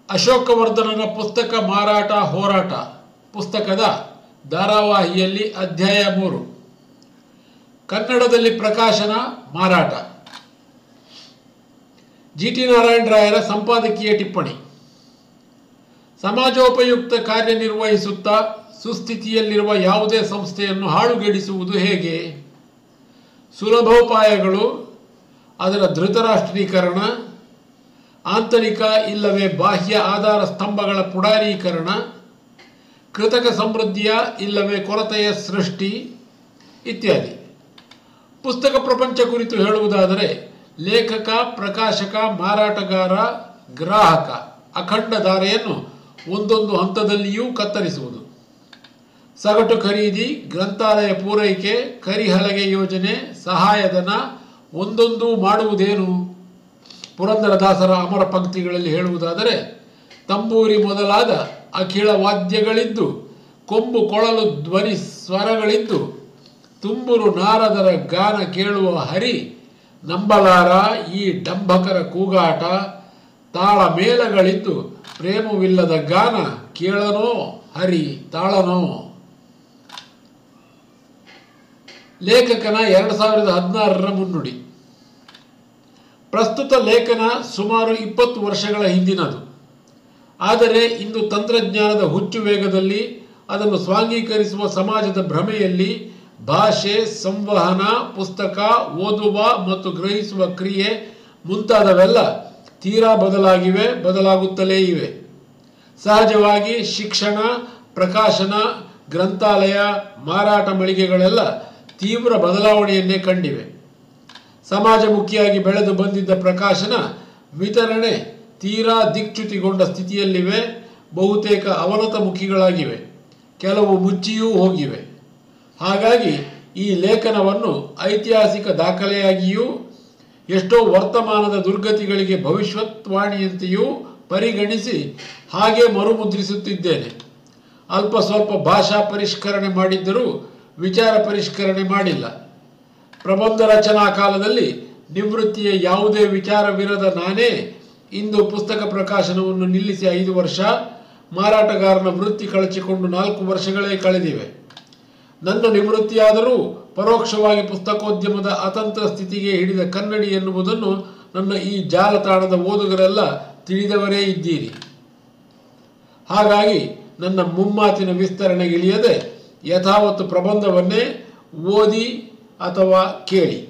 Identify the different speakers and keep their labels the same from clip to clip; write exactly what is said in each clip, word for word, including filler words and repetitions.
Speaker 1: ಅಶೋಕವರ್ಧನನ ಪುಸ್ತಕ ಮಾರಾಟ ಹೋರಾಟ ಪುಸ್ತಕದ ಧಾರಾವಾಹಿಯಲ್ಲಿ ಅಧ್ಯಾಯ ಮೂರು. ಕನ್ನಡದಲ್ಲಿ ಪ್ರಕಾಶನ ಮಾರಾಟ. ಜಿ ಟಿ ನಾರಾಯಣರಾಯರ ಸಂಪಾದಕೀಯ ಟಿಪ್ಪಣಿ. ಸಮಾಜೋಪಯುಕ್ತ ಕಾರ್ಯನಿರ್ವಹಿಸುತ್ತಾ ಸುಸ್ಥಿತಿಯಲ್ಲಿರುವ ಯಾವುದೇ ಸಂಸ್ಥೆಯನ್ನು ಹಾಳುಗೆಡಿಸುವುದು ಹೇಗೆ? ಸುಲಭೋಪಾಯಗಳು, ಅದರ ಧೃತರಾಷ್ಟ್ರೀಕರಣ, ಆಂತರಿಕ ಇಲ್ಲವೇ ಬಾಹ್ಯ ಆಧಾರ ಸ್ತಂಭಗಳ ಪುಡಾರೀಕರಣ, ಕೃತಕ ಸಮೃದ್ಧಿಯ ಇಲ್ಲವೇ ಕೊರತೆಯ ಸೃಷ್ಟಿ ಇತ್ಯಾದಿ. ಪುಸ್ತಕ ಪ್ರಪಂಚ ಕುರಿತು ಹೇಳುವುದಾದರೆ ಲೇಖಕ, ಪ್ರಕಾಶಕ, ಮಾರಾಟಗಾರ, ಗ್ರಾಹಕ ಅಖಂಡ ಧಾರೆಯನ್ನು ಒಂದೊಂದು ಹಂತದಲ್ಲಿಯೂ ಕತ್ತರಿಸುವುದು. ಸಗಟು ಖರೀದಿ, ಗ್ರಂಥಾಲಯ ಪೂರೈಕೆ, ಕರಿಹಲಗೆ ಯೋಜನೆ, ಸಹಾಯಧನ ಒಂದೊಂದು ಮಾಡುವುದೇನು? ಪುರಂದರದಾಸರ ಅಮರ ಪಂಕ್ತಿಗಳಲ್ಲಿ ಹೇಳುವುದಾದರೆ ತಂಬೂರಿ ಮೊದಲಾದ ಅಖಿಳ ವಾದ್ಯಗಳಿದ್ದು, ಕೊಂಬು ಕೊಳಲು ಧ್ವನಿ ಸ್ವರಗಳಿದ್ದು, ತುಂಬುರು ನಾರದರ ಗಾನ ಕೇಳುವ ಹರಿ ನಂಬಲಾರ ಈ ಡಂಭಕರ ಕೂಗಾಟ, ತಾಳ ಮೇಳಗಳಿದ್ದು ಪ್ರೇಮವಿಲ್ಲದ ಗಾನ ಕೇಳನೋ ಹರಿ ತಾಳನೋ. ಲೇಖಕನ ಎರಡು ಸಾವಿರದ ಹದಿನಾರರ ಮುನ್ನುಡಿ. ಪ್ರಸ್ತುತ ಲೇಖನ ಸುಮಾರು ಇಪ್ಪತ್ತು ವರ್ಷಗಳ ಹಿಂದಿನದು. ಆದರೆ ಇಂದು ತಂತ್ರಜ್ಞಾನದ ಹುಚ್ಚು ವೇಗದಲ್ಲಿ, ಅದನ್ನು ಸ್ವಾಂಗೀಕರಿಸುವ ಸಮಾಜದ ಭ್ರಮೆಯಲ್ಲಿ ಭಾಷೆ, ಸಂವಹನ, ಪುಸ್ತಕ ಓದುವ ಮತ್ತು ಗ್ರಹಿಸುವ ಕ್ರಿಯೆ ಮುಂತಾದವೆಲ್ಲ ತೀರಾ ಬದಲಾಗಿವೆ, ಬದಲಾಗುತ್ತಲೇ ಇವೆ. ಸಹಜವಾಗಿ ಶಿಕ್ಷಣ, ಪ್ರಕಾಶನ, ಗ್ರಂಥಾಲಯ, ಮಾರಾಟ ಮಳಿಗೆಗಳೆಲ್ಲ ತೀವ್ರ ಬದಲಾವಣೆಯನ್ನೇ ಕಂಡಿವೆ. ಸಮಾಜಮುಖಿಯಾಗಿ ಬೆಳೆದು ಬಂದಿದ್ದ ಪ್ರಕಾಶನ, ವಿತರಣೆ ತೀರಾ ದಿಕ್ಚ್ಯುತಿಗೊಂಡ ಸ್ಥಿತಿಯಲ್ಲಿವೆ. ಬಹುತೇಕ ಅವನತಮುಖಿಗಳಾಗಿವೆ, ಕೆಲವು ಮುಚ್ಚಿಯೂ ಹೋಗಿವೆ. ಹಾಗಾಗಿ ಈ ಲೇಖನವನ್ನು ಐತಿಹಾಸಿಕ ದಾಖಲೆಯಾಗಿಯೂ ಎಷ್ಟೋ ವರ್ತಮಾನದ ದುರ್ಗತಿಗಳಿಗೆ ಭವಿಷ್ಯವಾಣಿಯಂತೆಯೂ ಪರಿಗಣಿಸಿ ಹಾಗೆ ಮರುಮುದ್ರಿಸುತ್ತಿದ್ದೇನೆ. ಅಲ್ಪ ಸ್ವಲ್ಪ ಭಾಷಾ ಪರಿಷ್ಕರಣೆ ಮಾಡಿದ್ದರೂ ವಿಚಾರ ಪರಿಷ್ಕರಣೆ ಮಾಡಿಲ್ಲ. ಪ್ರಬಂಧ ರಚನಾ ಕಾಲದಲ್ಲಿ ನಿವೃತ್ತಿಯ ಯಾವುದೇ ವಿಚಾರವಿರದ ನಾನೇ ಇಂದು ಪುಸ್ತಕ ಪ್ರಕಾಶನವನ್ನು ನಿಲ್ಲಿಸಿ ಐದು ವರ್ಷ, ಮಾರಾಟಗಾರನ ವೃತ್ತಿ ಕಳಚಿಕೊಂಡು ನಾಲ್ಕು ವರ್ಷಗಳೇ ಕಳೆದಿವೆ. ನನ್ನ ನಿವೃತ್ತಿಯಾದರೂ ಪರೋಕ್ಷವಾಗಿ ಪುಸ್ತಕೋದ್ಯಮದ ಅತಂತ್ರ ಸ್ಥಿತಿಗೆ ಹಿಡಿದ ಕನ್ನಡಿ ಎನ್ನುವುದನ್ನು ನನ್ನ ಈ ಜಾಲತಾಣದ ಓದುಗರೆಲ್ಲ ತಿಳಿದವರೇ ಇದ್ದೀರಿ. ಹಾಗಾಗಿ ನನ್ನ ಮುಮ್ಮಾತಿನ ವಿಸ್ತರಣೆಗಿಳಿಯದೆ ಯಥಾವತ್ತು ಪ್ರಬಂಧವನ್ನೇ ಓದಿ ಅಥವಾ ಕೇಳಿ.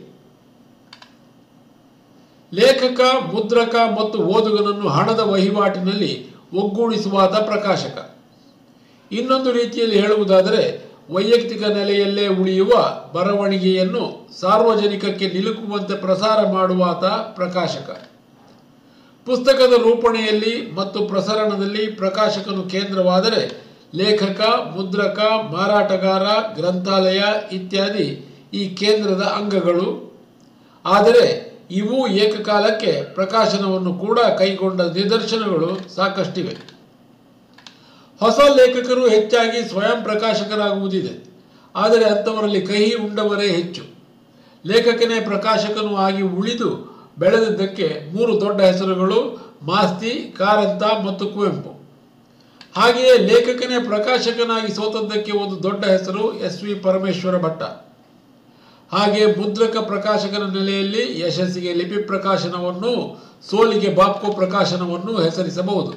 Speaker 1: ಲೇಖಕ, ಮುದ್ರಕ ಮತ್ತು ಓದುಗನನ್ನು ಹಣದ ವಹಿವಾಟಿನಲ್ಲಿ ಒಗ್ಗೂಡಿಸುವಾತ ಪ್ರಕಾಶಕ. ಇನ್ನೊಂದು ರೀತಿಯಲ್ಲಿ ಹೇಳುವುದಾದರೆ ವೈಯಕ್ತಿಕ ನೆಲೆಯಲ್ಲೇ ಉಳಿಯುವ ಬರವಣಿಗೆಯನ್ನು ಸಾರ್ವಜನಿಕಕ್ಕೆ ನಿಲುಕುವಂತೆ ಪ್ರಸಾರ ಮಾಡುವಾತ ಪ್ರಕಾಶಕ. ಪುಸ್ತಕದ ರೂಪಣೆಯಲ್ಲಿ ಮತ್ತು ಪ್ರಸರಣದಲ್ಲಿ ಪ್ರಕಾಶಕನು ಕೇಂದ್ರವಾದರೆ ಲೇಖಕ, ಮುದ್ರಕ, ಮಾರಾಟಗಾರ, ಗ್ರಂಥಾಲಯ ಇತ್ಯಾದಿ ಈ ಕೇಂದ್ರದ ಅಂಗಗಳು. ಆದರೆ ಇವೂ ಏಕಕಾಲಕ್ಕೆ ಪ್ರಕಾಶನವನ್ನು ಕೂಡ ಕೈಗೊಂಡ ನಿದರ್ಶನಗಳು ಸಾಕಷ್ಟಿವೆ. ಹೊಸ ಲೇಖಕರು ಹೆಚ್ಚಾಗಿ ಸ್ವಯಂ ಪ್ರಕಾಶಕರಾಗುವುದಿದೆ. ಆದರೆ ಅಂಥವರಲ್ಲಿ ಕಹಿ ಉಂಡವರೇ ಹೆಚ್ಚು. ಲೇಖಕನೇ ಪ್ರಕಾಶಕನೂ ಆಗಿ ಉಳಿದು ಬೆಳೆದಿದ್ದಕ್ಕೆ ಮೂರು ದೊಡ್ಡ ಹೆಸರುಗಳು: ಮಾಸ್ತಿ, ಕಾರಂತ ಮತ್ತು ಕುವೆಂಪು. ಹಾಗೆಯೇ ಲೇಖಕನೇ ಪ್ರಕಾಶಕನಾಗಿ ಸೋತದ್ದಕ್ಕೆ ಒಂದು ದೊಡ್ಡ ಹೆಸರು ಎಸ್ ವಿ ಪರಮೇಶ್ವರ ಭಟ್ಟ. ಹಾಗೆ ಮುದ್ರಕ ಪ್ರಕಾಶಕನ ನೆಲೆಯಲ್ಲಿ ಯಶಸ್ಸಿಗೆ ಲಿಪಿ ಪ್ರಕಾಶನವನ್ನು, ಸೋಲಿಗೆ ಬಾಪ್ಕೋ ಪ್ರಕಾಶನವನ್ನು ಹೆಸರಿಸಬಹುದು.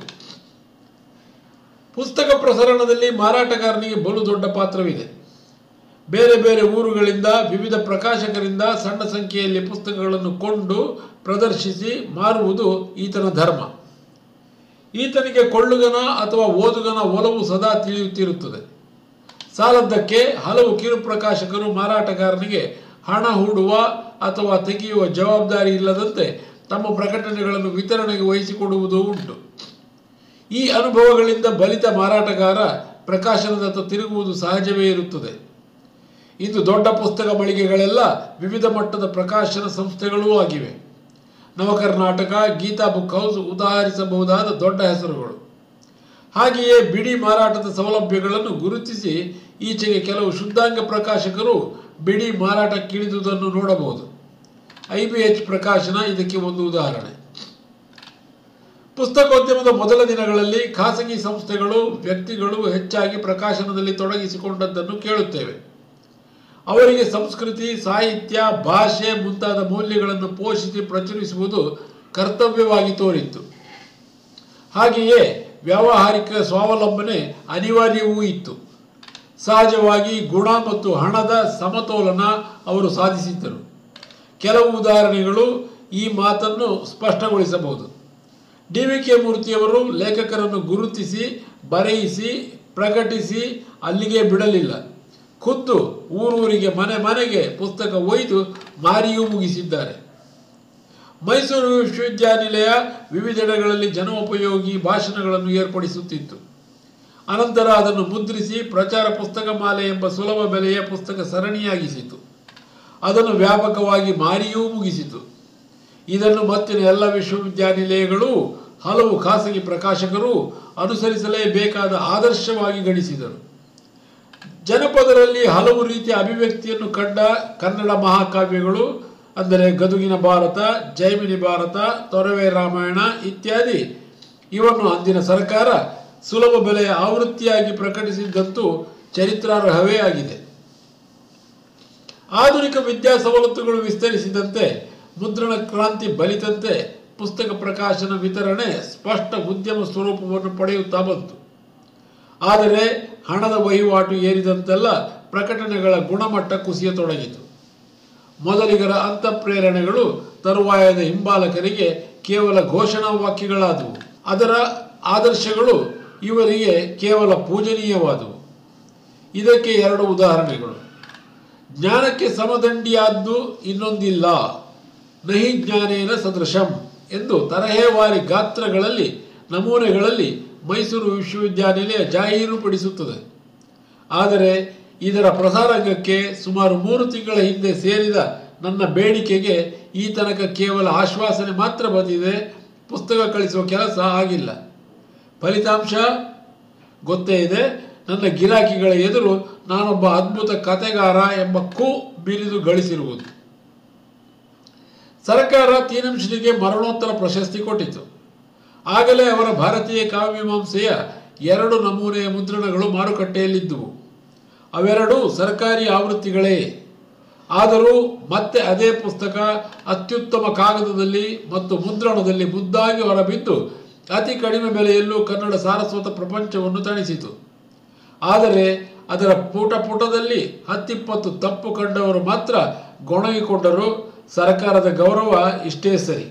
Speaker 1: ಪುಸ್ತಕ ಪ್ರಸರಣದಲ್ಲಿ ಮಾರಾಟಗಾರನಿಗೆ ಬಲು ದೊಡ್ಡ ಪಾತ್ರವಿದೆ. ಬೇರೆ ಬೇರೆ ಊರುಗಳಿಂದ ವಿವಿಧ ಪ್ರಕಾಶಕರಿಂದ ಸಣ್ಣ ಸಂಖ್ಯೆಯಲ್ಲಿ ಪುಸ್ತಕಗಳನ್ನು ಕೊಂಡು ಪ್ರದರ್ಶಿಸಿ ಮಾರುವುದು ಈತನ ಧರ್ಮ. ಈತನಿಗೆ ಕೊಳ್ಳುಗನ ಅಥವಾ ಓದುಗನ ಒಲವು ಸದಾ ತಿಳಿಯುತ್ತಿರುತ್ತದೆ. ಸಾಲದ್ದಕ್ಕೆ ಹಲವು ಕಿರು ಪ್ರಕಾಶಕರು ಮಾರಾಟಗಾರನಿಗೆ ಹಣ ಹೂಡುವ ಅಥವಾ ತೆಗೆಯುವ ಜವಾಬ್ದಾರಿ ಇಲ್ಲದಂತೆ ತಮ್ಮ ಪ್ರಕಟಣೆಗಳನ್ನು ವಿತರಣೆಗೆ ವಹಿಸಿಕೊಡುವುದೂ ಉಂಟು. ಈ ಅನುಭವಗಳಿಂದ ಬಲಿತ ಮಾರಾಟಗಾರ ಪ್ರಕಾಶನದತ್ತ ತಿರುಗುವುದು ಸಹಜವೇ ಇರುತ್ತದೆ. ಇಂದು ದೊಡ್ಡ ಪುಸ್ತಕ ಮಳಿಗೆಗಳೆಲ್ಲ ವಿವಿಧ ಮಟ್ಟದ ಪ್ರಕಾಶನ ಸಂಸ್ಥೆಗಳೂ ಆಗಿವೆ. ನವಕರ್ನಾಟಕ, ಗೀತಾ ಬುಕ್ ಹೌಸ್ ಉದಾಹರಿಸಬಹುದಾದ ದೊಡ್ಡ ಹೆಸರುಗಳು. ಹಾಗೆಯೇ ಬಿಡಿ ಮಾರಾಟದ ಸೌಲಭ್ಯಗಳನ್ನು ಗುರುತಿಸಿ ಈಚೆಗೆ ಕೆಲವು ಶುದ್ಧಾಂಗ ಪ್ರಕಾಶಕರು ಬಿಡಿ ಮಾರಾಟಕ್ಕಿಳಿದುದನ್ನು ನೋಡಬಹುದು. ಐ ಬಿ ಎಚ್ ಪ್ರಕಾಶನ ಇದಕ್ಕೆ ಒಂದು ಉದಾಹರಣೆ. ಪುಸ್ತಕೋದ್ಯಮದ ಮೊದಲ ದಿನಗಳಲ್ಲಿ ಖಾಸಗಿ ಸಂಸ್ಥೆಗಳು, ವ್ಯಕ್ತಿಗಳು ಹೆಚ್ಚಾಗಿ ಪ್ರಕಾಶನದಲ್ಲಿ ತೊಡಗಿಸಿಕೊಂಡದ್ದನ್ನು ಕೇಳುತ್ತೇವೆ. ಅವರಿಗೆ ಸಂಸ್ಕೃತಿ, ಸಾಹಿತ್ಯ, ಭಾಷೆ ಮುಂತಾದ ಮೌಲ್ಯಗಳನ್ನು ಪೋಷಿಸಿ ಪ್ರಚುರಿಸುವುದು ಕರ್ತವ್ಯವಾಗಿ ತೋರಿತ್ತು. ಹಾಗೆಯೇ ವ್ಯಾವಹಾರಿಕ ಸ್ವಾವಲಂಬನೆ ಅನಿವಾರ್ಯವೂ ಇತ್ತು. ಸಹಜವಾಗಿ ಗುಣ ಮತ್ತು ಹಣದ ಸಮತೋಲನ ಅವರು ಸಾಧಿಸಿದ್ದರು. ಕೆಲವು ಉದಾಹರಣೆಗಳು ಈ ಮಾತನ್ನು ಸ್ಪಷ್ಟಗೊಳಿಸಬಹುದು. ಡಿ ವಿ ಕೆ ಮೂರ್ತಿಯವರು ಲೇಖಕರನ್ನು ಗುರುತಿಸಿ, ಬರೆಯಿಸಿ, ಪ್ರಕಟಿಸಿ ಅಲ್ಲಿಗೆ ಬಿಡಲಿಲ್ಲ. ಖುದ್ದು ಊರೂರಿಗೆ, ಮನೆ ಮನೆಗೆ ಪುಸ್ತಕ ಒಯ್ದು ಮಾರಿಯೂ ಮುಗಿಸಿದ್ದಾರೆ. ಮೈಸೂರು ವಿಶ್ವವಿದ್ಯಾನಿಲಯ ವಿವಿಧೆಡೆಗಳಲ್ಲಿ ಜನೋಪಯೋಗಿ ಭಾಷಣಗಳನ್ನು ಏರ್ಪಡಿಸುತ್ತಿತ್ತು. ಅನಂತರ ಅದನ್ನು ಮುದ್ರಿಸಿ ಪ್ರಚಾರ ಪುಸ್ತಕ ಮಾಲೆ ಎಂಬ ಸುಲಭ ಬೆಲೆಯ ಪುಸ್ತಕ ಸರಣಿಯಾಗಿಸಿತು. ಅದನ್ನು ವ್ಯಾಪಕವಾಗಿ ಮಾರಿಯೂ ಮುಗಿಸಿತು. ಇದನ್ನು ಮತ್ತಿನ ಎಲ್ಲ ವಿಶ್ವವಿದ್ಯಾನಿಲಯಗಳು, ಹಲವು ಖಾಸಗಿ ಪ್ರಕಾಶಕರು ಅನುಸರಿಸಲೇಬೇಕಾದ ಆದರ್ಶವಾಗಿ ಗಣಿಸಿದರು. ಜನಪದರಲ್ಲಿ ಹಲವು ರೀತಿಯ ಅಭಿವ್ಯಕ್ತಿಯನ್ನು ಕಂಡ ಕನ್ನಡ ಮಹಾಕಾವ್ಯಗಳು ಅಂದರೆ ಗದುಗಿನ ಭಾರತ, ಜೈಮಿನಿ ಭಾರತ, ತೊರವೆ ರಾಮಾಯಣ ಇತ್ಯಾದಿ ಇವನ್ನು ಅಂದಿನ ಸರ್ಕಾರ ಸುಲಭ ಬೆಲೆಯ ಆವೃತ್ತಿಯಾಗಿ ಪ್ರಕಟಿಸಿದ್ದಂತೂ ಚರಿತ್ರಾರ್ಹವೇ ಆಗಿದೆ. ಆಧುನಿಕ ವಿದ್ಯಾ ಸವಲತ್ತುಗಳು ವಿಸ್ತರಿಸಿದಂತೆ, ಮುದ್ರಣ ಕ್ರಾಂತಿ ಬಲಿತಂತೆ ಪುಸ್ತಕ ಪ್ರಕಾಶನ ವಿತರಣೆ ಸ್ಪಷ್ಟ ಉದ್ಯಮ ಸ್ವರೂಪವನ್ನು ಪಡೆಯುತ್ತಾ ಬಂತು. ಆದರೆ ಹಣದ ವಹಿವಾಟು ಏರಿದಂತೆಲ್ಲ ಪ್ರಕಟಣೆಗಳ ಗುಣಮಟ್ಟ ಕುಸಿಯತೊಡಗಿತು. ಮೊದಲಿಗರ ಅಂತಃಪ್ರೇರಣೆಗಳು ತರುವಾಯದ ಹಿಂಬಾಲಕರಿಗೆ ಕೇವಲ ಘೋಷಣಾ ವಾಕ್ಯಗಳಾದವು. ಅದರ ಆದರ್ಶಗಳು ಇವರಿಗೆ ಕೇವಲ ಪೂಜನೀಯವಾದವು. ಇದಕ್ಕೆ ಎರಡು ಉದಾಹರಣೆಗಳು. ಜ್ಞಾನಕ್ಕೆ ಸಮದಂಡಿಯಾದ್ದು ಇನ್ನೊಂದಿಲ್ಲ, ನಹಿ ಜ್ಞಾನೇನ ಸದೃಶಂ ಎಂದು ತರಹೇವಾರಿ ಗಾತ್ರಗಳಲ್ಲಿ, ನಮೂನೆಗಳಲ್ಲಿ ಮೈಸೂರು ವಿಶ್ವವಿದ್ಯಾನಿಲಯ ಜಾಹೀರುಪಡಿಸುತ್ತದೆ. ಆದರೆ ಇದರ ಪ್ರಸಾರಾಂಗಕ್ಕೆ ಸುಮಾರು ಮೂರು ತಿಂಗಳ ಹಿಂದೆ ಸೇರಿದ ನನ್ನ ಬೇಡಿಕೆಗೆ ಈ ತನಕ ಕೇವಲ ಆಶ್ವಾಸನೆ ಮಾತ್ರ ಬಂದಿದೆ. ಪುಸ್ತಕ ಕಳಿಸುವ ಕೆಲಸ ಆಗಿಲ್ಲ. ಫಲಿತಾಂಶ ಗೊತ್ತೇ ಇದೆ. ನನ್ನ ಗಿರಾಕಿಗಳ ಎದುರು ನಾನೊಬ್ಬ ಅದ್ಭುತ ಕತೆಗಾರ ಎಂಬ ಕು ಬಿರಿದು ಗಳಿಸಿರುವುದು. ಸರ್ಕಾರ ತೀನಂಶನಿಗೆ ಮರಣೋತ್ತರ ಪ್ರಶಸ್ತಿ ಕೊಟ್ಟಿತು. ಆಗಲೇ ಅವರ ಭಾರತೀಯ ಕಾವ್ಯಮೀಮಾಂಸೆಯ ಎರಡು ನಮೂನೆಯ ಮುದ್ರಣಗಳು ಮಾರುಕಟ್ಟೆಯಲ್ಲಿದ್ದುವು. ಅವೆರಡೂ ಸರ್ಕಾರಿ ಆವೃತ್ತಿಗಳೇ. ಆದರೂ ಮತ್ತೆ ಅದೇ ಪುಸ್ತಕ ಅತ್ಯುತ್ತಮ ಕಾಗದದಲ್ಲಿ ಮತ್ತು ಮುದ್ರಣದಲ್ಲಿ ಮುದ್ದಾಗಿ ಹೊರಬಿದ್ದು ಅತಿ ಕಡಿಮೆ ಬೆಲೆಯಲ್ಲೂ ಕನ್ನಡ ಸಾರಸ್ವತ ಪ್ರಪಂಚವನ್ನು ತಣಿಸಿತು. ಆದರೆ ಅದರ ಪುಟ ಪುಟದಲ್ಲಿ ಹತ್ತಿಪ್ಪತ್ತು ತಪ್ಪು ಕಂಡವರು ಮಾತ್ರ ಗೊಣಗಿಕೊಂಡರು. ಸರ್ಕಾರದ ಗೌರವ ಇಷ್ಟೇ ಸರಿ.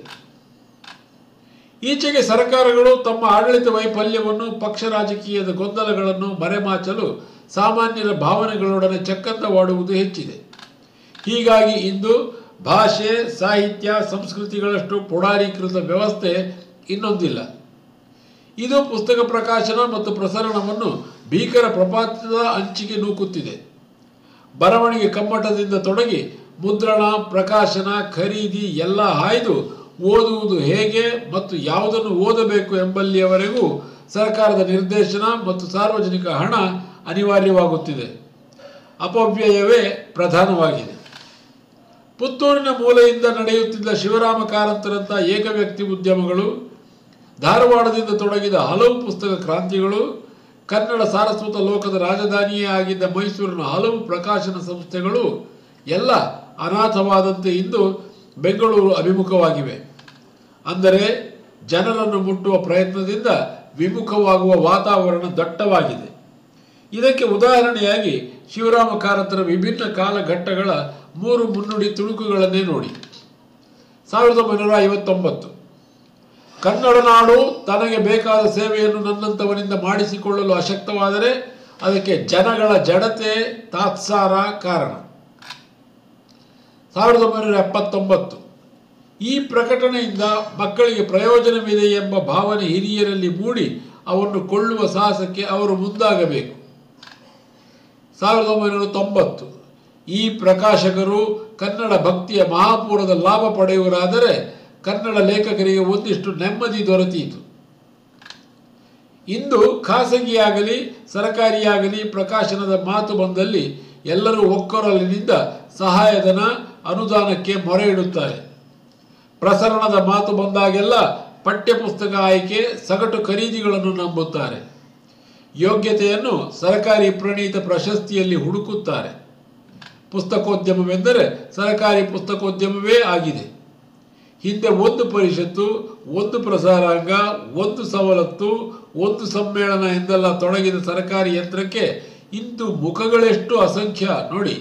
Speaker 1: ಈಚೆಗೆ ಸರ್ಕಾರಗಳು ತಮ್ಮ ಆಡಳಿತ ವೈಫಲ್ಯವನ್ನು, ಪಕ್ಷ ರಾಜಕೀಯದ ಗೊಂದಲಗಳನ್ನು ಮರೆಮಾಚಲು ಸಾಮಾನ್ಯರ ಭಾವನೆಗಳೊಡನೆ ಚಕ್ಕಂದವಾಡುವುದು ಹೆಚ್ಚಿದೆ. ಹೀಗಾಗಿ ಇಂದು ಭಾಷೆ, ಸಾಹಿತ್ಯ, ಸಂಸ್ಕೃತಿಗಳಷ್ಟು ಪುಡಾರೀಕೃತ ವ್ಯವಸ್ಥೆ ಇನ್ನೊಂದಿಲ್ಲ. ಇದು ಪುಸ್ತಕ ಪ್ರಕಾಶನ ಮತ್ತು ಪ್ರಸರಣವನ್ನು ಭೀಕರ ಪ್ರಪಾತದ ಅಂಚಿಗೆ ನೂಕುತ್ತಿದೆ. ಬರವಣಿಗೆ ಕಮ್ಮಟದಿಂದ ತೊಡಗಿ ಮುದ್ರಣ, ಪ್ರಕಾಶನ, ಖರೀದಿ ಎಲ್ಲ ಹಾಯ್ದು ಓದುವುದು ಹೇಗೆ ಮತ್ತು ಯಾವುದನ್ನು ಓದಬೇಕು ಎಂಬಲ್ಲಿಯವರೆಗೂ ಸರ್ಕಾರದ ನಿರ್ದೇಶನ ಮತ್ತು ಸಾರ್ವಜನಿಕ ಹಣ ಅನಿವಾರ್ಯವಾಗುತ್ತಿದೆ. ಅಪವ್ಯಯವೇ ಪ್ರಧಾನವಾಗಿದೆ. ಪುತ್ತೂರಿನ ಮೂಲೆಯಿಂದ ನಡೆಯುತ್ತಿದ್ದ ಶಿವರಾಮ ಕಾರಂತರಂಥ ಏಕವ್ಯಕ್ತಿ ಉದ್ಯಮಗಳು, ಧಾರವಾಡದಿಂದ ತೊಡಗಿದ ಹಲವು ಪುಸ್ತಕ ಕ್ರಾಂತಿಗಳು, ಕನ್ನಡ ಸಾರಸ್ವತ ಲೋಕದ ರಾಜಧಾನಿಯೇ ಆಗಿದ್ದ ಮೈಸೂರಿನ ಹಲವು ಪ್ರಕಾಶನ ಸಂಸ್ಥೆಗಳು ಎಲ್ಲ ಅನಾಥವಾದಂತೆ ಇಂದು ಬೆಂಗಳೂರು ಅಭಿಮುಖವಾಗಿವೆ. ಅಂದರೆ ಜನರನ್ನು ಮುಟ್ಟುವ ಪ್ರಯತ್ನದಿಂದ ವಿಮುಖವಾಗುವ ವಾತಾವರಣ ದಟ್ಟವಾಗಿದೆ. ಇದಕ್ಕೆ ಉದಾಹರಣೆಯಾಗಿ ಶಿವರಾಮ ಕಾರಂತರ ವಿಭಿನ್ನ ಕಾಲಘಟ್ಟಗಳ ಮೂರು ಮುನ್ನುಡಿ ತುಣುಕುಗಳನ್ನೇ ನೋಡಿ. ಸಾವಿರದ ಒಂಬೈನೂರ ಐವತ್ತೊಂಬತ್ತು, ಕನ್ನಡ ನಾಡು ತನಗೆ ಬೇಕಾದ ಸೇವೆಯನ್ನು ನನ್ನಂಥವನಿಂದ ಮಾಡಿಸಿಕೊಳ್ಳಲು ಅಶಕ್ತವಾದರೆ ಅದಕ್ಕೆ ಜನಗಳ ಜಡತೆ, ತಾತ್ಸಾರ ಕಾರಣ. ಸಾವಿರದ ಒಂಬೈನೂರ ಎಪ್ಪತ್ತೊಂಬತ್ತು, ಈ ಪ್ರಕಟಣೆಯಿಂದ ಮಕ್ಕಳಿಗೆ ಪ್ರಯೋಜನವಿದೆ ಎಂಬ ಭಾವನೆ ಹಿರಿಯರಲ್ಲಿ ಮೂಡಿ ಅವನ್ನು ಕೊಳ್ಳುವ ಸಾಹಸಕ್ಕೆ ಅವರು ಮುಂದಾಗಬೇಕು. ಸಾವಿರದ ಒಂಬೈನೂರ ತೊಂಬತ್ತು, ಈ ಪ್ರಕಾಶಕರು ಕನ್ನಡ ಭಕ್ತಿಯ ಮಹಾಪೂರದ ಲಾಭ ಪಡೆಯುವರಾದರೆ ಕನ್ನಡ ಲೇಖಕರಿಗೆ ಒಂದಿಷ್ಟು ನೆಮ್ಮದಿ ದೊರೆತೀತು. ಇಂದು ಖಾಸಗಿಯಾಗಲಿ ಸರಕಾರಿಯಾಗಲಿ ಪ್ರಕಾಶನದ ಮಾತು ಬಂದಲ್ಲಿ ಎಲ್ಲರೂ ಒಕ್ಕೊರಲಿನಿಂದ ಸಹಾಯಧನ, ಅನುದಾನಕ್ಕೆ ಮೊರೆ ಇಡುತ್ತಾರೆ. ಪ್ರಸರಣದ ಮಾತು ಬಂದಾಗೆಲ್ಲ ಪಠ್ಯಪುಸ್ತಕ ಆಯ್ಕೆ, ಸಗಟು ಖರೀದಿಗಳನ್ನು ನಂಬುತ್ತಾರೆ. ಯೋಗ್ಯತೆಯನ್ನು ಸರಕಾರಿ ಪ್ರಣೀತ ಪ್ರಶಸ್ತಿಯಲ್ಲಿ ಹುಡುಕುತ್ತಾರೆ. ಪುಸ್ತಕೋದ್ಯಮವೆಂದರೆ ಸರಕಾರಿ ಪುಸ್ತಕೋದ್ಯಮವೇ ಆಗಿದೆ. ಹಿಂದೆ ಒಂದು ಪರಿಷತ್ತು, ಒಂದು ಪ್ರಸಾರಾಂಗ, ಒಂದು ಸವಲತ್ತು, ಒಂದು ಸಮ್ಮೇಳನ ಎಂದೆಲ್ಲ ತೊಡಗಿದ ಸರಕಾರಿ ಯಂತ್ರಕ್ಕೆ ಇಂದು ಮುಖಗಳೆಷ್ಟು ಅಸಂಖ್ಯ ನೋಡಿ.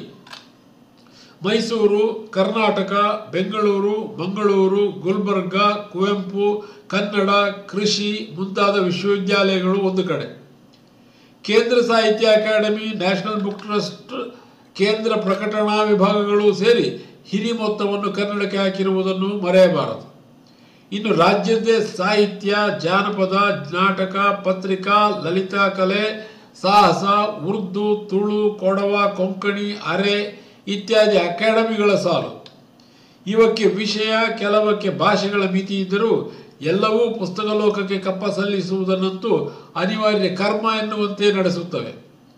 Speaker 1: ಮೈಸೂರು, ಕರ್ನಾಟಕ, ಬೆಂಗಳೂರು, ಮಂಗಳೂರು, ಗುಲ್ಬರ್ಗ, ಕುವೆಂಪು, ಕನ್ನಡ, ಕೃಷಿ ಮುಂತಾದ ವಿಶ್ವವಿದ್ಯಾಲಯಗಳು ಒಂದು ಕಡೆ. ಕೇಂದ್ರ ಸಾಹಿತ್ಯ ಅಕಾಡೆಮಿ, ನ್ಯಾಷನಲ್ ಬುಕ್ ಟ್ರಸ್ಟ್, ಕೇಂದ್ರ ಪ್ರಕಟಣಾ ವಿಭಾಗಗಳು ಸೇರಿ ಹಿರಿ ಮೊತ್ತವನ್ನು ಕನ್ನಡಕ್ಕೆ ಹಾಕಿರುವುದನ್ನು ಮರೆಯಬಾರದು. ಇನ್ನು ರಾಜ್ಯದ್ದೇ ಸಾಹಿತ್ಯ, ಜಾನಪದ, ನಾಟಕ, ಪತ್ರಿಕಾ, ಲಲಿತಾ ಕಲೆ, ಸಾಹಸ, ಉರ್ದು, ತುಳು, ಕೊಡವ, ಕೊಂಕಣಿ, ಅರೆ ಇತ್ಯಾದಿ ಅಕಾಡೆಮಿಗಳ ಸಾಲು. ಇವಕ್ಕೆ ವಿಷಯ, ಕೆಲವಕ್ಕೆ ಭಾಷೆಗಳ ಮಿತಿ ಇದ್ದರೂ ಎಲ್ಲವೂ ಪುಸ್ತಕ ಲೋಕಕ್ಕೆ ಕಪ್ಪ ಸಲ್ಲಿಸುವುದನ್ನಂತೂ ಅನಿವಾರ್ಯ ಕರ್ಮ ಎನ್ನುವಂತೆ ನಡೆಸುತ್ತವೆ.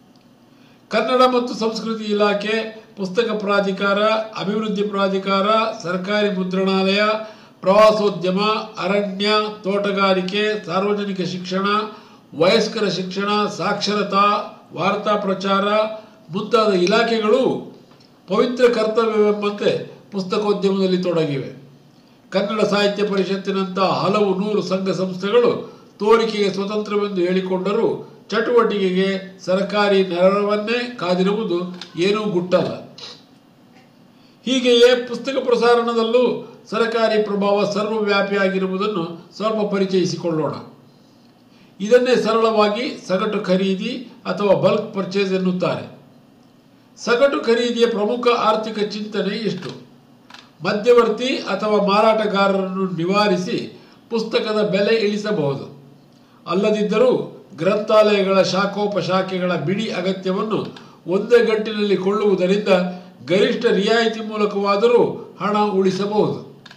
Speaker 1: ಕನ್ನಡ ಮತ್ತು ಸಂಸ್ಕೃತಿ ಇಲಾಖೆ, ಪುಸ್ತಕ ಪ್ರಾಧಿಕಾರ, ಅಭಿವೃದ್ಧಿ ಪ್ರಾಧಿಕಾರ, ಸರ್ಕಾರಿ ಮುದ್ರಣಾಲಯ, ಪ್ರವಾಸೋದ್ಯಮ, ಅರಣ್ಯ, ತೋಟಗಾರಿಕೆ, ಸಾರ್ವಜನಿಕ ಶಿಕ್ಷಣ, ವಯಸ್ಕರ ಶಿಕ್ಷಣ, ಸಾಕ್ಷರತಾ, ವಾರ್ತಾ ಪ್ರಚಾರ ಮುಂತಾದ ಇಲಾಖೆಗಳು ಪವಿತ್ರ ಕರ್ತವ್ಯವೆಂಬಂತೆ ಪುಸ್ತಕೋದ್ಯಮದಲ್ಲಿ ತೊಡಗಿವೆ. ಕನ್ನಡ ಸಾಹಿತ್ಯ ಪರಿಷತ್ತಿನಂಥ ಹಲವು ನೂರು ಸಂಘ ಸಂಸ್ಥೆಗಳು ತೋರಿಕೆಗೆ ಸ್ವತಂತ್ರವೆಂದು ಹೇಳಿಕೊಂಡರೂ ಚಟುವಟಿಕೆಗೆ ಸರ್ಕಾರಿ ನೆರವನ್ನೇ ಕಾದಿರುವುದು ಏನೂ ಗುಟ್ಟಲ್ಲ. ಹೀಗೆಯೇ ಪುಸ್ತಕ ಪ್ರಸಾರಣದಲ್ಲೂ ಸರ್ಕಾರಿ ಪ್ರಭಾವ ಸರ್ವವ್ಯಾಪಿಯಾಗಿರುವುದನ್ನು ಸ್ವಲ್ಪ ಪರಿಚಯಿಸಿಕೊಳ್ಳೋಣ. ಇದನ್ನೇ ಸರಳವಾಗಿ ಸಗಟು ಖರೀದಿ ಅಥವಾ ಬಲ್ಕ್ ಪರ್ಚೇಸ್ ಎನ್ನುತ್ತಾರೆ. ಸಗಟು ಖರೀದಿಯ ಪ್ರಮುಖ ಆರ್ಥಿಕ ಚಿಂತನೆ ಇಷ್ಟು: ಮಧ್ಯವರ್ತಿ ಅಥವಾ ಮಾರಾಟಗಾರರನ್ನು ನಿವಾರಿಸಿ ಪುಸ್ತಕದ ಬೆಲೆ ಇಳಿಸಬಹುದು. ಅಲ್ಲದಿದ್ದರೂ ಗ್ರಂಥಾಲಯಗಳ ಶಾಖೋಪಶಾಖೆಗಳ ಬಿಡಿ ಅಗತ್ಯವನ್ನು ಒಂದೇ ಗಂಟಿನಲ್ಲಿ ಕೊಳ್ಳುವುದರಿಂದ ಗರಿಷ್ಠ ರಿಯಾಯಿತಿ ಮೂಲಕವಾದರೂ ಹಣ ಉಳಿಸಬಹುದು.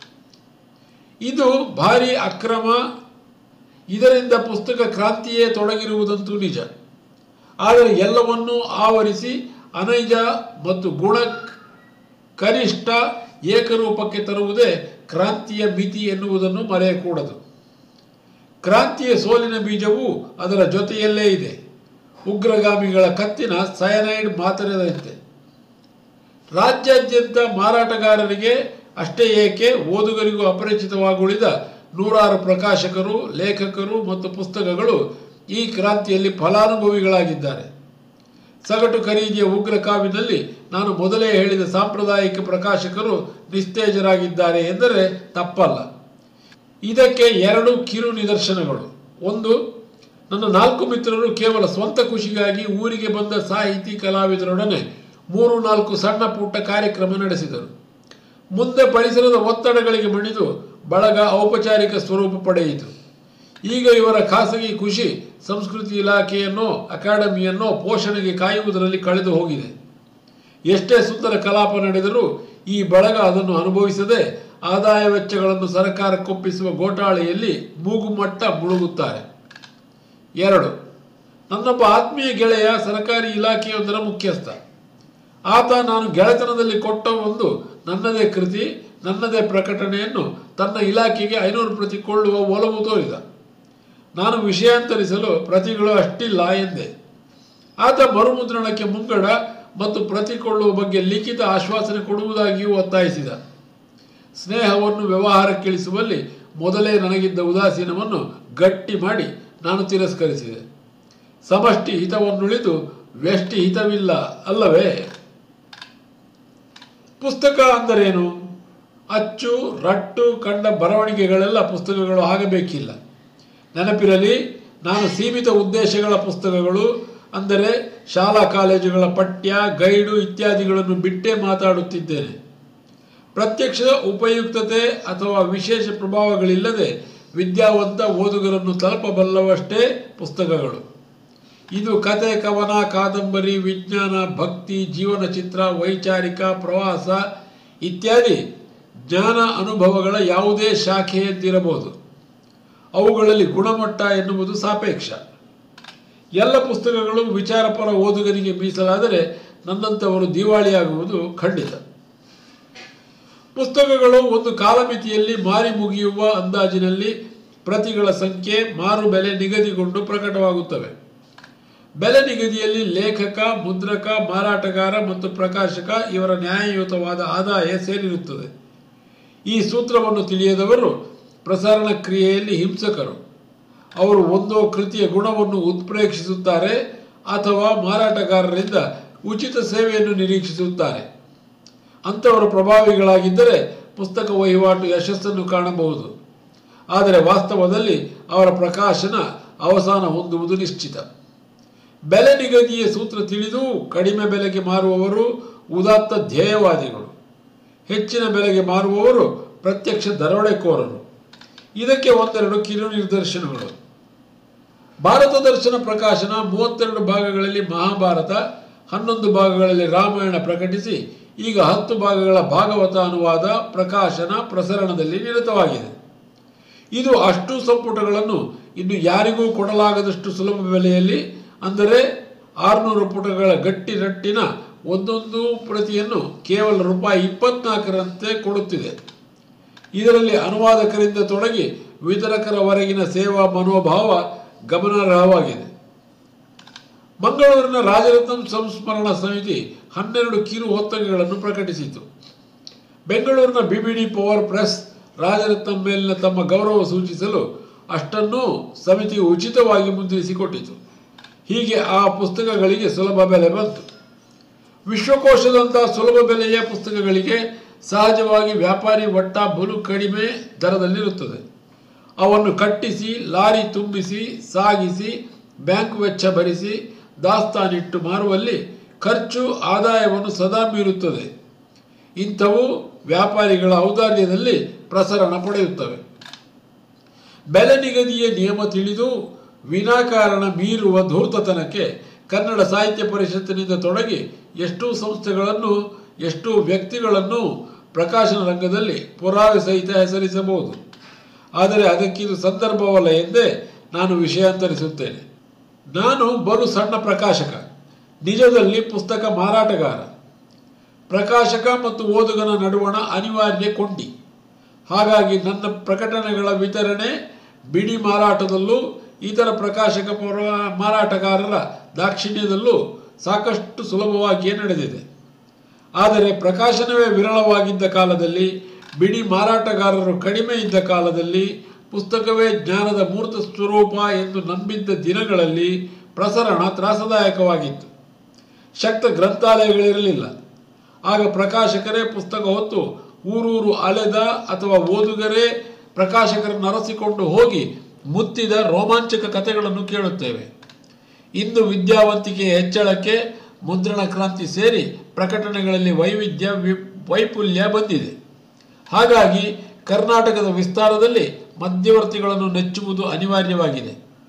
Speaker 1: ಇದು ಭಾರಿ ಅಕ್ರಮ. ಇದರಿಂದ ಪುಸ್ತಕ ಕ್ರಾಂತಿಯೇ ತೊಡಗಿರುವುದಂತೂ ನಿಜ. ಆದರೆ ಎಲ್ಲವನ್ನೂ ಆವರಿಸಿ ಅನೈಜ ಮತ್ತು ಗುಣ ಕನಿಷ್ಠ ಏಕರೂಪಕ್ಕೆ ತರುವುದೇ ಕ್ರಾಂತಿಯ ಮಿತಿ ಎನ್ನುವುದನ್ನು ಮರೆಯಕೂಡದು. ಕ್ರಾಂತಿಯ ಸೋಲಿನ ಬೀಜವು ಅದರ ಜೊತೆಯಲ್ಲೇ ಇದೆ. ಉಗ್ರಗಾಮಿಗಳ ಕತ್ತಿನ ಸಯನೈಡ್ ಮಾತ್ರೆದಂತೆ. ರಾಜ್ಯಾದ್ಯಂತ ಮಾರಾಟಗಾರರಿಗೆ ಅಷ್ಟೇ ಏಕೆ, ಓದುಗರಿಗೂ ಅಪರಿಚಿತವಾಗುಳಿದ ನೂರಾರು ಪ್ರಕಾಶಕರು, ಲೇಖಕರು ಮತ್ತು ಪುಸ್ತಕಗಳು ಈ ಕ್ರಾಂತಿಯಲ್ಲಿ ಫಲಾನುಭವಿಗಳಾಗಿದ್ದಾರೆ. ಸಗಟು ಖರೀದಿಯ ಉಗ್ರ ಕಾವಿನಲ್ಲಿ ನಾನು ಮೊದಲೇ ಹೇಳಿದ ಸಾಂಪ್ರದಾಯಿಕ ಪ್ರಕಾಶಕರು ನಿಸ್ತೇಜರಾಗಿದ್ದಾರೆ ಎಂದರೆ ತಪ್ಪಲ್ಲ. ಇದಕ್ಕೆ ಎರಡು ಕಿರು ನಿದರ್ಶನಗಳು. ಒಂದು, ನನ್ನ ನಾಲ್ಕು ಮಿತ್ರರು ಕೇವಲ ಸ್ವಂತ ಖುಷಿಗಾಗಿ ಊರಿಗೆ ಬಂದ ಸಾಹಿತಿ ಕಲಾವಿದರೊಡನೆ ಮೂರು ನಾಲ್ಕು ಸಣ್ಣ ಪುಟ್ಟ ಕಾರ್ಯಕ್ರಮ ನಡೆಸಿದರು. ಮುಂದೆ ಪರಿಸರದ ಒತ್ತಡಗಳಿಗೆ ಮಣಿದು ಬಳಗ ಔಪಚಾರಿಕ ಸ್ವರೂಪ ಪಡೆಯಿತು. ಈಗ ಇವರ ಖಾಸಗಿ ಖುಷಿ ಸಂಸ್ಕೃತಿ ಇಲಾಖೆಯನ್ನೋ ಅಕಾಡೆಮಿಯನ್ನೋ ಪೋಷಣೆಗೆ ಕಾಯುವುದರಲ್ಲಿ ಕಳೆದು ಹೋಗಿದೆ. ಎಷ್ಟೇ ಸುಂದರ ಕಲಾಪ ನಡೆದರೂ ಈ ಬಳಗ ಅದನ್ನು ಅನುಭವಿಸದೆ ಆದಾಯ ವೆಚ್ಚಗಳನ್ನು ಸರ್ಕಾರಕ್ಕೊಪ್ಪಿಸುವ ಗೋಟಾಳೆಯಲ್ಲಿ ಮೂಗುಮಟ್ಟ ಮುಳುಗುತ್ತಾರೆ. ಎರಡು, ನನ್ನೊಬ್ಬ ಆತ್ಮೀಯ ಗೆಳೆಯ ಸರ್ಕಾರಿ ಇಲಾಖೆಯೊಂದರ ಮುಖ್ಯಸ್ಥ. ಆತ ನಾನು ಗೆಳೆತನದಲ್ಲಿ ಕೊಟ್ಟ ಒಂದು ನನ್ನದೇ ಕೃತಿ, ನನ್ನದೇ ಪ್ರಕಟಣೆಯನ್ನು ತನ್ನ ಇಲಾಖೆಗೆ ಐನೂರು ಪ್ರತಿ ಕೊಳ್ಳುವ ಒಲವು ತೋರಿದ. ನಾನು ವಿಷಯಾಂತರಿಸಲು ಪ್ರತಿಗಳು ಅಷ್ಟಿಲ್ಲ ಎಂದೆ. ಆತ ಮರುಮುದ್ರಣಕ್ಕೆ ಮುಂಗಡ ಮತ್ತು ಪ್ರತಿ ಕೊಳ್ಳುವ ಬಗ್ಗೆ ಲಿಖಿತ ಆಶ್ವಾಸನೆ ಕೊಡುವುದಾಗಿಯೂ ಒತ್ತಾಯಿಸಿದ. ಸ್ನೇಹವನ್ನು ವ್ಯವಹಾರಕ್ಕಿಳಿಸುವಲ್ಲಿ ಮೊದಲೇ ನನಗಿದ್ದ ಉದಾಸೀನವನ್ನು ಗಟ್ಟಿ ಮಾಡಿ ನಾನು ತಿರಸ್ಕರಿಸಿದೆ. ಸಮಷ್ಟಿ ಹಿತವನ್ನುಳಿದು ವ್ಯಷ್ಟಿ ಹಿತವಿಲ್ಲ ಅಲ್ಲವೇ? ಪುಸ್ತಕ ಅಂದರೇನು? ಅಚ್ಚು ರಟ್ಟು ಕಂಡ ಬರವಣಿಗೆಗಳೆಲ್ಲ ಪುಸ್ತಕಗಳು ಆಗಬೇಕಿಲ್ಲ. ನೆನಪಿರಲಿ, ನಾನು ಸೀಮಿತ ಉದ್ದೇಶಗಳ ಪುಸ್ತಕಗಳು ಅಂದರೆ ಶಾಲಾ ಕಾಲೇಜುಗಳ ಪಠ್ಯ, ಗೈಡು ಇತ್ಯಾದಿಗಳನ್ನು ಬಿಟ್ಟೇ ಮಾತಾಡುತ್ತಿದ್ದೇನೆ. ಪ್ರತ್ಯಕ್ಷ ಉಪಯುಕ್ತತೆ ಅಥವಾ ವಿಶೇಷ ಪ್ರಭಾವಗಳಿಲ್ಲದೆ ವಿದ್ಯಾವಂತ ಓದುಗರನ್ನು ತಲುಪಬಲ್ಲವಷ್ಟೇ ಪುಸ್ತಕಗಳು. ಇದು ಕತೆ, ಕವನ, ಕಾದಂಬರಿ, ವಿಜ್ಞಾನ, ಭಕ್ತಿ, ಜೀವನ ಚಿತ್ರ, ವೈಚಾರಿಕ, ಪ್ರವಾಸ ಇತ್ಯಾದಿ ಜ್ಞಾನ ಅನುಭವಗಳ ಯಾವುದೇ ಶಾಖೆಯದ್ದಿರಬಹುದು. ಅವುಗಳಲ್ಲಿ ಗುಣಮಟ್ಟ ಎನ್ನುವುದು ಸಾಪೇಕ್ಷ. ಎಲ್ಲ ಪುಸ್ತಕಗಳು ವಿಚಾರಪರ ಓದುಗರಿಗೆ ಮೀಸಲಾದರೆ ನನ್ನಂಥವರು ದಿವಾಳಿಯಾಗುವುದು ಖಂಡಿತ. ಪುಸ್ತಕಗಳು ಒಂದು ಕಾಲಮಿತಿಯಲ್ಲಿ ಮಾರಿ ಮುಗಿಯುವ ಅಂದಾಜಿನಲ್ಲಿ ಪ್ರತಿಗಳ ಸಂಖ್ಯೆ, ಮಾರು ಬೆಲೆ ನಿಗದಿಗೊಂಡು ಪ್ರಕಟವಾಗುತ್ತವೆ. ಬೆಲೆ ನಿಗದಿಯಲ್ಲಿ ಲೇಖಕ, ಮುದ್ರಕ, ಮಾರಾಟಗಾರ ಮತ್ತು ಪ್ರಕಾಶಕ ಇವರ ನ್ಯಾಯಯುತವಾದ ಆದಾಯ ಸೇರಿರುತ್ತದೆ. ಈ ಸೂತ್ರವನ್ನು ತಿಳಿಯದವರು ಪ್ರಸರಣ ಕ್ರಿಯೆಯಲ್ಲಿ ಹಿಂಸಕರು. ಅವರು ಒಂದೋ ಕೃತಿಯ ಗುಣವನ್ನು ಉತ್ಪ್ರೇಕ್ಷಿಸುತ್ತಾರೆ ಅಥವಾ ಮಾರಾಟಗಾರರಿಂದ ಉಚಿತ ಸೇವೆಯನ್ನು ನಿರೀಕ್ಷಿಸುತ್ತಾರೆ. ಅಂಥವರು ಪ್ರಭಾವಿಗಳಾಗಿದ್ದರೆ ಪುಸ್ತಕ ವಹಿವಾಟು ಯಶಸ್ಸನ್ನು ಕಾಣಬಹುದು. ಆದರೆ ವಾಸ್ತವದಲ್ಲಿ ಅವರ ಪ್ರಕಾಶನ ಅವಸಾನ ಹೊಂದುವುದು ನಿಶ್ಚಿತ. ಬೆಲೆ ನಿಗದಿಯ ಸೂತ್ರ ತಿಳಿದು ಕಡಿಮೆ ಬೆಲೆಗೆ ಮಾರುವವರು ಉದಾತ್ತ ಧ್ಯೇಯವಾದಿಗಳು. ಹೆಚ್ಚಿನ ಬೆಲೆಗೆ ಮಾರುವವರು ಪ್ರತ್ಯಕ್ಷ ದರೋಡೆಕೋರರು. ಇದಕ್ಕೆ ಒಂದೆರಡು ಕಿರು ನಿದರ್ಶನಗಳು. ಭಾರತ ದರ್ಶನ ಪ್ರಕಾಶನ ಮೂವತ್ತೆರಡು ಭಾಗಗಳಲ್ಲಿ ಮಹಾಭಾರತ, ಹನ್ನೊಂದು ಭಾಗಗಳಲ್ಲಿ ರಾಮಾಯಣ ಪ್ರಕಟಿಸಿ ಈಗ ಹತ್ತು ಭಾಗಗಳ ಭಾಗವತ ಅನುವಾದ, ಪ್ರಕಾಶನ, ಪ್ರಸರಣದಲ್ಲಿ ನಿರತವಾಗಿದೆ. ಇದು ಅಷ್ಟು ಸಂಪುಟಗಳನ್ನು ಇನ್ನು ಯಾರಿಗೂ ಕೊಡಲಾಗದಷ್ಟು ಸುಲಭ ಬೆಲೆಯಲ್ಲಿ, ಅಂದರೆ ಆರುನೂರು ಪುಟಗಳ ಗಟ್ಟಿ ರಟ್ಟಿನ ಒಂದೊಂದು ಪ್ರತಿಯನ್ನು ಕೇವಲ ರೂಪಾಯಿ ಇಪ್ಪತ್ನಾಲ್ಕರಂತೆ ಕೊಡುತ್ತಿದೆ. ಇದರಲ್ಲಿ ಅನುವಾದಕರಿಂದ ತೊಡಗಿ ವಿತರಕರವರೆಗಿನ ಸೇವಾ ಮನೋಭಾವ ಗಮನಾರ್ಹವಾಗಿದೆ. ಮಂಗಳೂರಿನ ರಾಜರತ್ನಂ ಸಂಸ್ಮರಣ ಸಮಿತಿ ಹನ್ನೆರಡು ಕಿರು ಹೊತ್ತಗೆಗಳನ್ನು ಪ್ರಕಟಿಸಿತು. ಬೆಂಗಳೂರಿನ ಬಿಬಿಡಿ ಪವರ್ ಪ್ರೆಸ್ ರಾಜರತ್ನಂ ಮೇಲಿನ ತಮ್ಮ ಗೌರವ ಸೂಚಿಸಲು ಅಷ್ಟನ್ನೂ ಸಮಿತಿಯು ಉಚಿತವಾಗಿ ಮುದ್ರಿಸಿಕೊಟ್ಟಿತು. ಹೀಗೆ ಆ ಪುಸ್ತಕಗಳಿಗೆ ಸುಲಭ ಬೆಲೆ ಬಂತು. ವಿಶ್ವಕೋಶದಂತಹ ಸುಲಭ ಬೆಲೆಯ ಪುಸ್ತಕಗಳಿಗೆ ಸಹಜವಾಗಿ ವ್ಯಾಪಾರಿ ವಟ್ಟ ಬಲು ಕಡಿಮೆ ದರದಲ್ಲಿರುತ್ತದೆ. ಅವನ್ನು ಕಟ್ಟಿಸಿ, ಲಾರಿ ತುಂಬಿಸಿ, ಸಾಗಿಸಿ, ಬ್ಯಾಂಕ್ ವೆಚ್ಚ ಭರಿಸಿ, ದಾಸ್ತಾನಿಟ್ಟು ಮಾರುವಲ್ಲಿ ಖರ್ಚು ಆದಾಯವನ್ನು ಸದಾ ಮೀರುತ್ತದೆ. ಇಂಥವು ವ್ಯಾಪಾರಿಗಳ ಔದಾರ್ಯದಲ್ಲಿ ಪ್ರಸರಣ ಪಡೆಯುತ್ತವೆ. ಬೆಲೆ ನಿಗದಿಯ ನಿಯಮ ತಿಳಿದು ವಿನಾಕಾರಣ ಮೀರುವ ಧೂರ್ತತನಕ್ಕೆ ಕನ್ನಡ ಸಾಹಿತ್ಯ ಪರಿಷತ್ತಿನಿಂದ ತೊಡಗಿ ಎಷ್ಟೋ ಸಂಸ್ಥೆಗಳನ್ನು, ಎಷ್ಟೋ ವ್ಯಕ್ತಿಗಳನ್ನು ಪ್ರಕಾಶನ ರಂಗದಲ್ಲಿ ಪುರಾವೆ ಸಹಿತ ಹೆಸರಿಸಬಹುದು. ಆದರೆ ಅದಕ್ಕಿದು ಸಂದರ್ಭವಲ್ಲ ಎಂದೇ ನಾನು ವಿಷಯಾಂತರಿಸುತ್ತೇನೆ. ನಾನು ಬಲು ಸಣ್ಣ ಪ್ರಕಾಶಕ, ನಿಜದಲ್ಲಿ ಪುಸ್ತಕ ಮಾರಾಟಗಾರ. ಪ್ರಕಾಶಕ ಮತ್ತು ಓದುಗನ ನಡುವಣ ಅನಿವಾರ್ಯ ಕೊಂಡಿ. ಹಾಗಾಗಿ ನನ್ನ ಪ್ರಕಟಣೆಗಳ ವಿತರಣೆ ಬಿಡಿ ಮಾರಾಟದಲ್ಲೂ ಇತರ ಪ್ರಕಾಶಕ ಮಾರಾಟಗಾರರ ದಾಕ್ಷಿಣ್ಯದಲ್ಲೂ ಸಾಕಷ್ಟು ಸುಲಭವಾಗಿಯೇ ನಡೆದಿದೆ. ಆದರೆ ಪ್ರಕಾಶನವೇ ವಿರಳವಾಗಿದ್ದ ಕಾಲದಲ್ಲಿ, ಬಿಡಿ ಮಾರಾಟಗಾರರು ಕಡಿಮೆ ಇದ್ದ ಕಾಲದಲ್ಲಿ, ಪುಸ್ತಕವೇ ಜ್ಞಾನದ ಮೂರ್ತ ಸ್ವರೂಪ ಎಂದು ನಂಬಿದ್ದ ದಿನಗಳಲ್ಲಿ ಪ್ರಸರಣ ತ್ರಾಸದಾಯಕವಾಗಿತ್ತು. ಶಕ್ತ ಗ್ರಂಥಾಲಯಗಳಿರಲಿಲ್ಲ. ಆಗ ಪ್ರಕಾಶಕರೇ ಪುಸ್ತಕ ಹೊತ್ತು ಊರೂರು ಅಲೆದ ಅಥವಾ ಓದುಗರೇ ಪ್ರಕಾಶಕರನ್ನು ಅರಸಿಕೊಂಡು ಹೋಗಿ ಮುತ್ತಿದ ರೋಮಾಂಚಕ ಕಥೆಗಳನ್ನು ಕೇಳುತ್ತೇವೆ. ಇಂದು ವಿದ್ಯಾವಂತಿಕೆಯ ಹೆಚ್ಚಳಕ್ಕೆ ಮುದ್ರಣ ಕ್ರಾಂತಿ ಸೇರಿ ಪ್ರಕಟಣೆಗಳಲ್ಲಿ ವೈವಿಧ್ಯ, ವೈಪುಲ್ಯ ಬಂದಿದೆ. ಹಾಗಾಗಿ ಕರ್ನಾಟಕದ ವಿಸ್ತಾರದಲ್ಲಿ ಮಧ್ಯವರ್ತಿಗಳನ್ನು ನೆಚ್ಚುವುದು ಅನಿವಾರ್ಯವಾಗಿದೆ.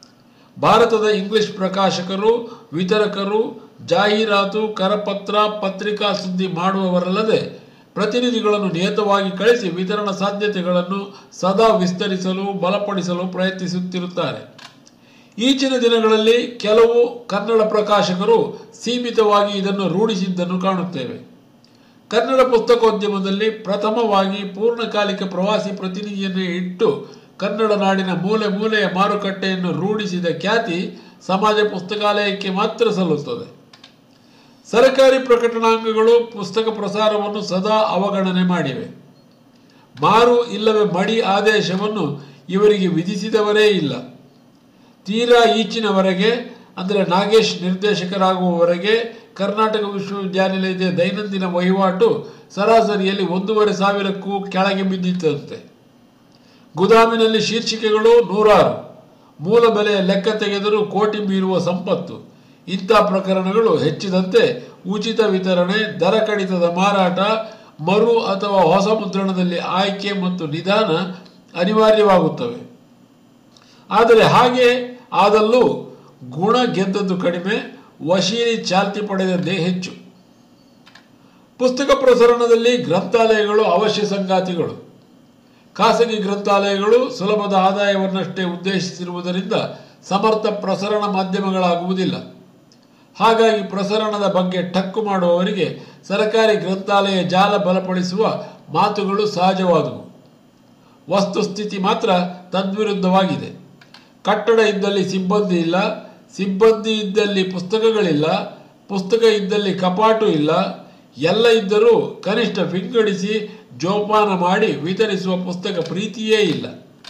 Speaker 1: ಭಾರತದ ಇಂಗ್ಲಿಷ್ ಪ್ರಕಾಶಕರು, ವಿತರಕರು ಜಾಹೀರಾತು, ಕರಪತ್ರ, ಪತ್ರಿಕಾ ಸುದ್ದಿ ಮಾಡುವವರಲ್ಲದೆ ಪ್ರತಿನಿಧಿಗಳನ್ನು ನಿಯತವಾಗಿ ಕಳಿಸಿ ವಿತರಣಾ ಸಾಧ್ಯತೆಗಳನ್ನು ಸದಾ ವಿಸ್ತರಿಸಲು, ಬಲಪಡಿಸಲು ಪ್ರಯತ್ನಿಸುತ್ತಿರುತ್ತಾರೆ. ಈಚಿನ ದಿನಗಳಲ್ಲಿ ಕೆಲವು ಕನ್ನಡ ಪ್ರಕಾಶಕರು ಸೀಮಿತವಾಗಿ ಇದನ್ನು ರೂಢಿಸಿದ್ದನ್ನು ಕಾಣುತ್ತೇವೆ. ಕನ್ನಡ ಪುಸ್ತಕೋದ್ಯಮದಲ್ಲಿ ಪ್ರಥಮವಾಗಿ ಪೂರ್ಣಕಾಲಿಕ ಪ್ರವಾಸಿ ಪ್ರತಿನಿಧಿಯನ್ನೇ ಇಟ್ಟು ಕನ್ನಡ ನಾಡಿನ ಮೂಲೆ ಮೂಲೆಯ ಮಾರುಕಟ್ಟೆಯನ್ನು ರೂಢಿಸಿದ ಖ್ಯಾತಿ ಸಮಾಜ ಪುಸ್ತಕಾಲಯಕ್ಕೆ ಮಾತ್ರ ಸಲ್ಲುತ್ತದೆ. ಸರ್ಕಾರಿ ಪ್ರಕಟಣಾಂಗಗಳು ಪುಸ್ತಕ ಪ್ರಸಾರವನ್ನು ಸದಾ ಅವಗಣನೆ ಮಾಡಿವೆ. ಮಾರು ಇಲ್ಲವೇ ಮಡಿ ಆದೇಶವನ್ನು ಇವರಿಗೆ ವಿಧಿಸಿದವರೇ ಇಲ್ಲ. ತೀರಾ ಈಚಿನವರೆಗೆ, ಅಂದರೆ ನಾಗೇಶ್ ನಿರ್ದೇಶಕರಾಗುವವರೆಗೆ ಕರ್ನಾಟಕ ವಿಶ್ವವಿದ್ಯಾನಿಲಯದ ದೈನಂದಿನ ವಹಿವಾಟು ಸರಾಸರಿಯಲ್ಲಿ ಒಂದೂವರೆ ಸಾವಿರಕ್ಕೂ ಕೆಳಗೆ ಬಿದ್ದಿತ್ತಂತೆ. ಗುದಾಮಿನಲ್ಲಿ ಶೀರ್ಷಿಕೆಗಳು ನೂರಾರು, ಮೂಲ ಬೆಲೆಯ ಲೆಕ್ಕ ತೆಗೆದರೂ ಕೋಟಿ ಮೀರುವ ಸಂಪತ್ತು. ಇಂಥ ಪ್ರಕರಣಗಳು ಹೆಚ್ಚಿದಂತೆ ಉಚಿತ ವಿತರಣೆ, ದರ ಕಡಿತದ ಮಾರಾಟ, ಮರು ಅಥವಾ ಹೊಸ ಮುದ್ರಣದಲ್ಲಿ ಆಯ್ಕೆ ಮತ್ತು ನಿಧಾನ ಅನಿವಾರ್ಯವಾಗುತ್ತವೆ. ಆದರೆ ಹಾಗೆ ಆದಲ್ಲೂ ಗುಣ ಗೆದ್ದದ್ದು ಕಡಿಮೆ, ವಶೀಲಿ ಚಾಲ್ತಿ ಪಡೆದದ್ದೇ ಹೆಚ್ಚು. ಪುಸ್ತಕ ಪ್ರಸರಣದಲ್ಲಿ ಗ್ರಂಥಾಲಯಗಳು ಅವಶ್ಯ ಸಂಗಾತಿಗಳು. ಖಾಸಗಿ ಗ್ರಂಥಾಲಯಗಳು ಸುಲಭದ ಆದಾಯವನ್ನಷ್ಟೇ ಉದ್ದೇಶಿಸಿರುವುದರಿಂದ ಸಮರ್ಥ ಪ್ರಸರಣ ಮಾಧ್ಯಮಗಳಾಗುವುದಿಲ್ಲ. ಹಾಗಾಗಿ ಪ್ರಸರಣದ ಬಗ್ಗೆ ಠಕ್ಕು ಮಾಡುವವರಿಗೆ ಸರ್ಕಾರಿ ಗ್ರಂಥಾಲಯ ಜಾಲ ಬಲಪಡಿಸುವ ಮಾತುಗಳು ಸಹಜವಾದವು. ವಸ್ತುಸ್ಥಿತಿ ಮಾತ್ರ ತದ್ವಿರುದ್ಧವಾಗಿದೆ. ಕಟ್ಟಡ ಇದ್ದಲ್ಲಿ ಸಿಬ್ಬಂದಿ ಇಲ್ಲ, ಸಿಬ್ಬಂದಿ ಇದ್ದಲ್ಲಿ ಪುಸ್ತಕಗಳಿಲ್ಲ, ಪುಸ್ತಕ ಇದ್ದಲ್ಲಿ ಕಪಾಟು ಇಲ್ಲ. ಎಲ್ಲ ಇದ್ದರೂ ಕನಿಷ್ಠ ವಿಂಗಡಿಸಿ ಜೋಪಾನ ಮಾಡಿ ವಿತರಿಸುವ ಪುಸ್ತಕ ಪ್ರೀತಿಯೇ ಇಲ್ಲ.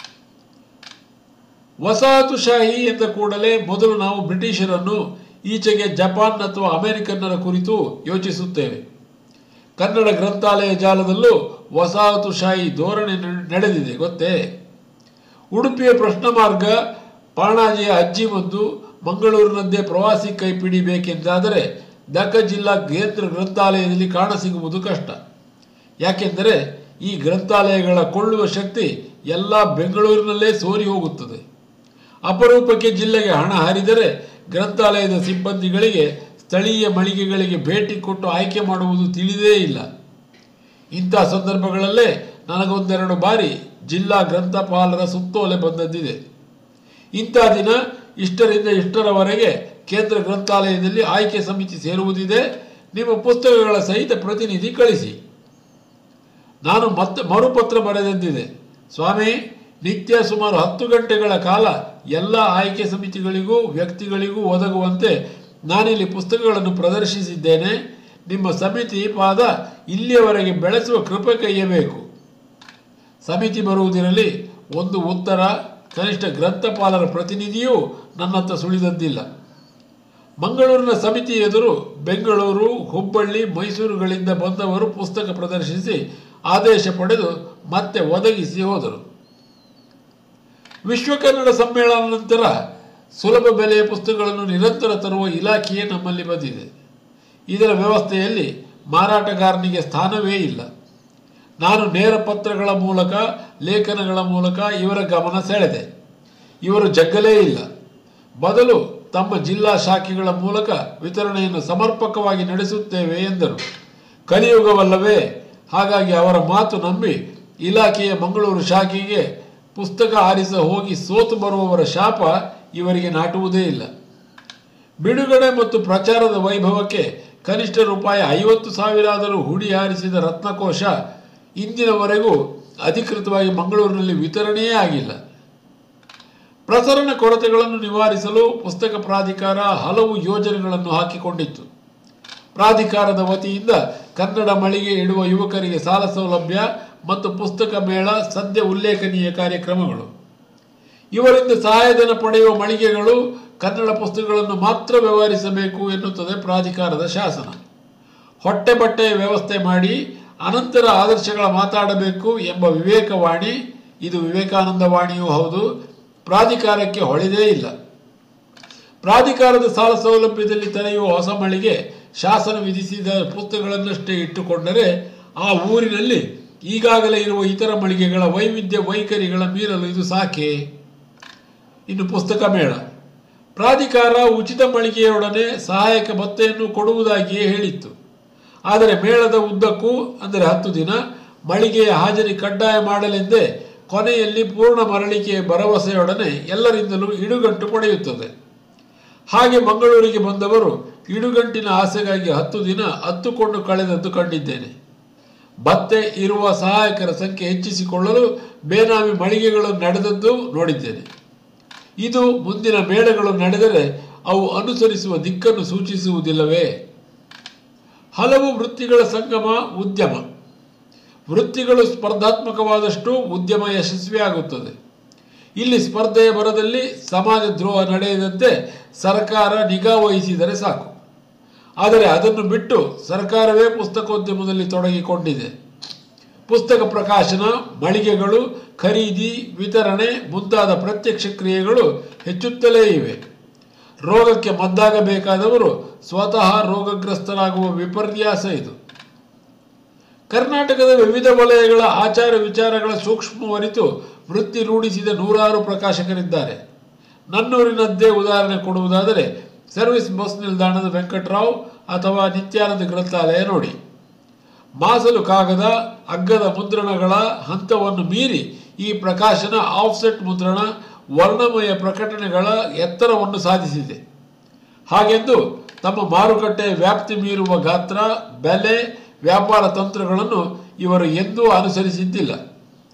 Speaker 1: ವಸಾಹತುಶಾಹಿ ಎಂದ ಕೂಡಲೇ ಮೊದಲು ನಾವು ಬ್ರಿಟಿಷರನ್ನು, ಈಚೆಗೆ ಜಪಾನ್ ಅಥವಾ ಅಮೆರಿಕನ್ನರ ಕುರಿತು ಯೋಚಿಸುತ್ತೇವೆ. ಕನ್ನಡ ಗ್ರಂಥಾಲಯ ಜಾಲದಲ್ಲೂ ವಸಾಹತುಶಾಹಿ ಧೋರಣೆ ನಡೆದಿದೆ ಗೊತ್ತೇ. ಉಡುಪಿಯ ಪ್ರಶ್ನ ಮಾರ್ಗ, ಪಾಣಾಜಿಯ ಅಜ್ಜಿಮದ್ದು, ಮಂಗಳೂರಿನದ್ದೇ ಪ್ರವಾಸಿ ಕೈಪಿಡಿಬೇಕೆಂದಾದರೆ ದಕ್ಕ ಜಿಲ್ಲಾ ಕೇಂದ್ರ ಗ್ರಂಥಾಲಯದಲ್ಲಿ ಕಾಣಸಿಗುವುದು ಕಷ್ಟ. ಯಾಕೆಂದರೆ ಈ ಗ್ರಂಥಾಲಯಗಳ ಕೊಳ್ಳುವ ಶಕ್ತಿ ಎಲ್ಲ ಬೆಂಗಳೂರಿನಲ್ಲೇ ಸೋರಿ ಹೋಗುತ್ತದೆ. ಅಪರೂಪಕ್ಕೆ ಜಿಲ್ಲೆಗೆ ಹಣ ಹರಿದರೆ ಗ್ರಂಥಾಲಯದ ಸಿಬ್ಬಂದಿಗಳಿಗೆ ಸ್ಥಳೀಯ ಮಳಿಗೆಗಳಿಗೆ ಭೇಟಿ ಕೊಟ್ಟು ಆಯ್ಕೆ ಮಾಡುವುದು ತಿಳಿದೇ ಇಲ್ಲ. ಇಂಥ ಸಂದರ್ಭಗಳಲ್ಲೇ ನನಗೊಂದೆರಡು ಬಾರಿ ಜಿಲ್ಲಾ ಗ್ರಂಥಪಾಲರ ಸುತ್ತೋಲೆ ಬಂದದ್ದಿದೆ. ಇಂಥ ದಿನ ಇಷ್ಟರಿಂದ ಇಷ್ಟರವರೆಗೆ ಕೇಂದ್ರ ಗ್ರಂಥಾಲಯದಲ್ಲಿ ಆಯ್ಕೆ ಸಮಿತಿ ಸೇರುವುದಿದೆ, ನಿಮ್ಮ ಪುಸ್ತಕಗಳ ಸಹಿತ ಪ್ರತಿನಿಧಿ ಕಳಿಸಿ. ನಾನು ಮತ್ತೆ ಮರುಪತ್ರ ಬರೆದದ್ದಿದೆ. ಸ್ವಾಮಿ, ನಿತ್ಯ ಸುಮಾರು ಹತ್ತು ಗಂಟೆಗಳ ಕಾಲ ಎಲ್ಲ ಆಯ್ಕೆ ಸಮಿತಿಗಳಿಗೂ ವ್ಯಕ್ತಿಗಳಿಗೂ ಒದಗುವಂತೆ ನಾನಿಲ್ಲಿ ಪುಸ್ತಕಗಳನ್ನು ಪ್ರದರ್ಶಿಸಿದ್ದೇನೆ. ನಿಮ್ಮ ಸಮಿತಿ ಪಾದ ಇಲ್ಲಿಯವರೆಗೆ ಬೆಳೆಸುವ ಕೃಪೆ ಕೈಯಬೇಕು. ಸಮಿತಿ ಬರುವುದಿರಲಿ, ಒಂದು ಉತ್ತರ ಕನಿಷ್ಠ ಗ್ರಂಥಪಾಲರ ಪ್ರತಿನಿಧಿಯೂ ನನ್ನತ್ತ ಸುಳಿದದ್ದಿಲ್ಲ. ಮಂಗಳೂರಿನ ಸಮಿತಿ ಎದುರು ಬೆಂಗಳೂರು, ಹುಬ್ಬಳ್ಳಿ, ಮೈಸೂರುಗಳಿಂದ ಬಂದವರು ಪುಸ್ತಕ ಪ್ರದರ್ಶಿಸಿ ಆದೇಶ ಪಡೆದು ಮತ್ತೆ ಒದಗಿಸಿ ಹೋದರು. ವಿಶ್ವ ಕನ್ನಡ ಸಮ್ಮೇಳನ ನಂತರ ಸುಲಭ ಬೆಲೆಯ ಪುಸ್ತಕಗಳನ್ನು ನಿರಂತರ ತರುವ ಇಲಾಖೆಯೇ ನಮ್ಮಲ್ಲಿ ಬಂದಿದೆ. ಇದರ ವ್ಯವಸ್ಥೆಯಲ್ಲಿ ಮಾರಾಟಗಾರನಿಗೆ ಸ್ಥಾನವೇ ಇಲ್ಲ. ನಾನು ನೇರ ಪತ್ರಗಳ ಮೂಲಕ, ಲೇಖನಗಳ ಮೂಲಕ ಇವರ ಗಮನ ಸೆಳೆದೆ. ಇವರು ಜಗ್ಗಲೇ ಇಲ್ಲ. ಬದಲು ತಮ್ಮ ಜಿಲ್ಲಾ ಶಾಖೆಗಳ ಮೂಲಕ ವಿತರಣೆಯನ್ನು ಸಮರ್ಪಕವಾಗಿ ನಡೆಸುತ್ತೇವೆ ಎಂದರು. ಕಲಿಯುಗವಲ್ಲವೇ? ಹಾಗಾಗಿ ಅವರ ಮಾತು ನಂಬಿ ಇಲಾಖೆಯ ಮಂಗಳೂರು ಶಾಖೆಗೆ ಪುಸ್ತಕ ಆರಿಸ ಹೋಗಿ ಸೋತು ಬರುವವರ ಶಾಪ ಇವರಿಗೆ ನಾಟುವುದೇ ಇಲ್ಲ. ಬಿಡುಗಡೆ ಮತ್ತು ಪ್ರಚಾರದ ವೈಭವಕ್ಕೆ ಕನಿಷ್ಠ ರೂಪಾಯಿ ಐವತ್ತು ಸಾವಿರಾದರೂ ಹೂಡಿ ಹಾರಿಸಿದ ರತ್ನಕೋಶ ಇಂದಿನವರೆಗೂ ಅಧಿಕೃತವಾಗಿ ಮಂಗಳೂರಿನಲ್ಲಿ ವಿತರಣೆಯೇ ಆಗಿಲ್ಲ. ಪ್ರಸರಣ ಕೊರತೆಗಳನ್ನು ನಿವಾರಿಸಲು ಪುಸ್ತಕ ಪ್ರಾಧಿಕಾರ ಹಲವು ಯೋಜನೆಗಳನ್ನು ಹಾಕಿಕೊಂಡಿತ್ತು. ಪ್ರಾಧಿಕಾರದ ವತಿಯಿಂದ ಕನ್ನಡ ಮಳಿಗೆ ಇಡುವ ಯುವಕರಿಗೆ ಸಾಲ ಸೌಲಭ್ಯ ಮತ್ತು ಪುಸ್ತಕ ಮೇಳ ಸದ್ಯ ಉಲ್ಲೇಖನೀಯ ಕಾರ್ಯಕ್ರಮಗಳು. ಇವರಿಂದ ಸಹಾಯಧನ ಪಡೆಯುವ ಮಳಿಗೆಗಳು ಕನ್ನಡ ಪುಸ್ತಕಗಳನ್ನು ಮಾತ್ರ ವ್ಯವಹರಿಸಬೇಕು ಎನ್ನುತ್ತದೆ ಪ್ರಾಧಿಕಾರದ ಶಾಸನ. ಹೊಟ್ಟೆ ಬಟ್ಟೆಯ ವ್ಯವಸ್ಥೆ ಮಾಡಿ ಅನಂತರ ಆದರ್ಶಗಳ ಮಾತಾಡಬೇಕು ಎಂಬ ವಿವೇಕವಾಣಿ, ಇದು ವಿವೇಕಾನಂದ ವಾಣಿಯೂ ಹೌದು, ಪ್ರಾಧಿಕಾರಕ್ಕೆ ಹೊಳೆದೇ ಇಲ್ಲ. ಪ್ರಾಧಿಕಾರದ ಸಾಲ ಸೌಲಭ್ಯದಲ್ಲಿ ತೆರೆಯುವ ಹೊಸ ಮಳಿಗೆ ಶಾಸನ ವಿಧಿಸಿದ ಪುಸ್ತಕಗಳನ್ನಷ್ಟೇ ಇಟ್ಟುಕೊಂಡರೆ ಆ ಊರಿನಲ್ಲಿ ಈಗಾಗಲೇ ಇರುವ ಇತರ ಮಳಿಗೆಗಳ ವೈವಿಧ್ಯ ವೈಖರಿಗಳ ಮೀರಲು ಇದು ಸಾಕೆ? ಇನ್ನು ಪುಸ್ತಕ ಮೇಳ, ಪ್ರಾಧಿಕಾರ ಉಚಿತ ಮಳಿಗೆಯೊಡನೆ ಸಹಾಯಕ ಭತ್ತೆಯನ್ನು ಕೊಡುವುದಾಗಿಯೇ ಹೇಳಿತ್ತು. ಆದರೆ ಮೇಳದ ಉದ್ದಕ್ಕೂ ಅಂದರೆ ಹತ್ತು ದಿನ ಮಳಿಗೆಯ ಹಾಜರಿ ಕಡ್ಡಾಯ ಮಾಡಲೆಂದೇ ಕೊನೆಯಲ್ಲಿ ಪೂರ್ಣ ಮರಳಿಕೆಯ ಭರವಸೆಯೊಡನೆ ಎಲ್ಲರಿಂದಲೂ ಇಡುಗಂಟು ಪಡೆಯುತ್ತದೆ. ಹಾಗೆ ಮಂಗಳೂರಿಗೆ ಬಂದವರು ಇಡುಗಂಟಿನ ಆಸೆಗಾಗಿ ಹತ್ತು ದಿನ ಹತ್ತುಕೊಂಡು ಕಳೆದದ್ದು ಕಂಡಿದ್ದೇನೆ. ಭತ್ತೆ ಇರುವ ಸಹಾಯಕರ ಸಂಖ್ಯೆ ಹೆಚ್ಚಿಸಿಕೊಳ್ಳಲು ಬೇನಾಮಿ ಮಳಿಗೆಗಳು ನಡೆದದ್ದು ನೋಡಿದ್ದೇನೆ. ಇದು ಮುಂದಿನ ಮೇಳಗಳು ನಡೆದರೆ ಅವು ಅನುಸರಿಸುವ ದಿಕ್ಕನ್ನು ಸೂಚಿಸುವುದಿಲ್ಲವೇ? ಹಲವು ವೃತ್ತಿಗಳ ಸಂಗಮ ಉದ್ಯಮ. ವೃತ್ತಿಗಳು ಸ್ಪರ್ಧಾತ್ಮಕವಾದಷ್ಟು ಉದ್ಯಮ ಯಶಸ್ವಿಯಾಗುತ್ತದೆ. ಇಲ್ಲಿ ಸ್ಪರ್ಧೆಯ ಭರದಲ್ಲಿ ಸಮಾಜ ದ್ರೋಹ ನಡೆಯದಂತೆ ಸರ್ಕಾರ ನಿಗಾ ವಹಿಸಿದರೆ ಸಾಕು. ಆದರೆ ಅದನ್ನು ಬಿಟ್ಟು ಸರ್ಕಾರವೇ ಪುಸ್ತಕೋದ್ಯಮದಲ್ಲಿ ತೊಡಗಿಕೊಂಡಿದೆ. ಪುಸ್ತಕ ಪ್ರಕಾಶನ, ಮಳಿಗೆಗಳು, ಖರೀದಿ, ವಿತರಣೆ ಮುಂತಾದ ಪ್ರತ್ಯಕ್ಷ ಕ್ರಿಯೆಗಳು ಹೆಚ್ಚುತ್ತಲೇ ಇವೆ. ರೋಗಕ್ಕೆ ಮದ್ದಾಗಬೇಕಾದವರು ಸ್ವತಃ ರೋಗಗ್ರಸ್ತರಾಗುವ ವಿಪರ್ಯಾಸ ಇದು. ಕರ್ನಾಟಕದ ವಿವಿಧ ವಲಯಗಳ ಆಚಾರ ವಿಚಾರಗಳ ಸೂಕ್ಷ್ಮವರಿತು ವೃತ್ತಿ ರೂಢಿಸಿದ ನೂರಾರು ಪ್ರಕಾಶಕರಿದ್ದಾರೆ. ನನ್ನೂರಿನದ್ದೇ ಉದಾಹರಣೆ ಕೊಡುವುದಾದರೆ ಸರ್ವಿಸ್ ಬಸ್ ನಿಲ್ದಾಣದ ವೆಂಕಟರಾವ್ ಅಥವಾ ನಿತ್ಯಾನಂದ ಗ್ರಂಥಾಲಯ ನೋಡಿ. ಮಾಸಲು ಕಾಗದ, ಅಗ್ಗದ ಮುದ್ರಣಗಳ ಹಂತವನ್ನು ಮೀರಿ ಈ ಪ್ರಕಾಶನ ಆಫ್ಸೆಟ್ ಮುದ್ರಣ, ವರ್ಣಮಯ ಪ್ರಕಟಣೆಗಳ ಎತ್ತರವನ್ನು ಸಾಧಿಸಿದೆ. ಹಾಗೆಂದು ತಮ್ಮ ಮಾರುಕಟ್ಟೆಯ ವ್ಯಾಪ್ತಿ ಮೀರುವ ಗಾತ್ರ, ಬೆಲೆ, ವ್ಯಾಪಾರ ತಂತ್ರಗಳನ್ನು ಇವರು ಎಂದೂ ಅನುಸರಿಸಿದ್ದಿಲ್ಲ.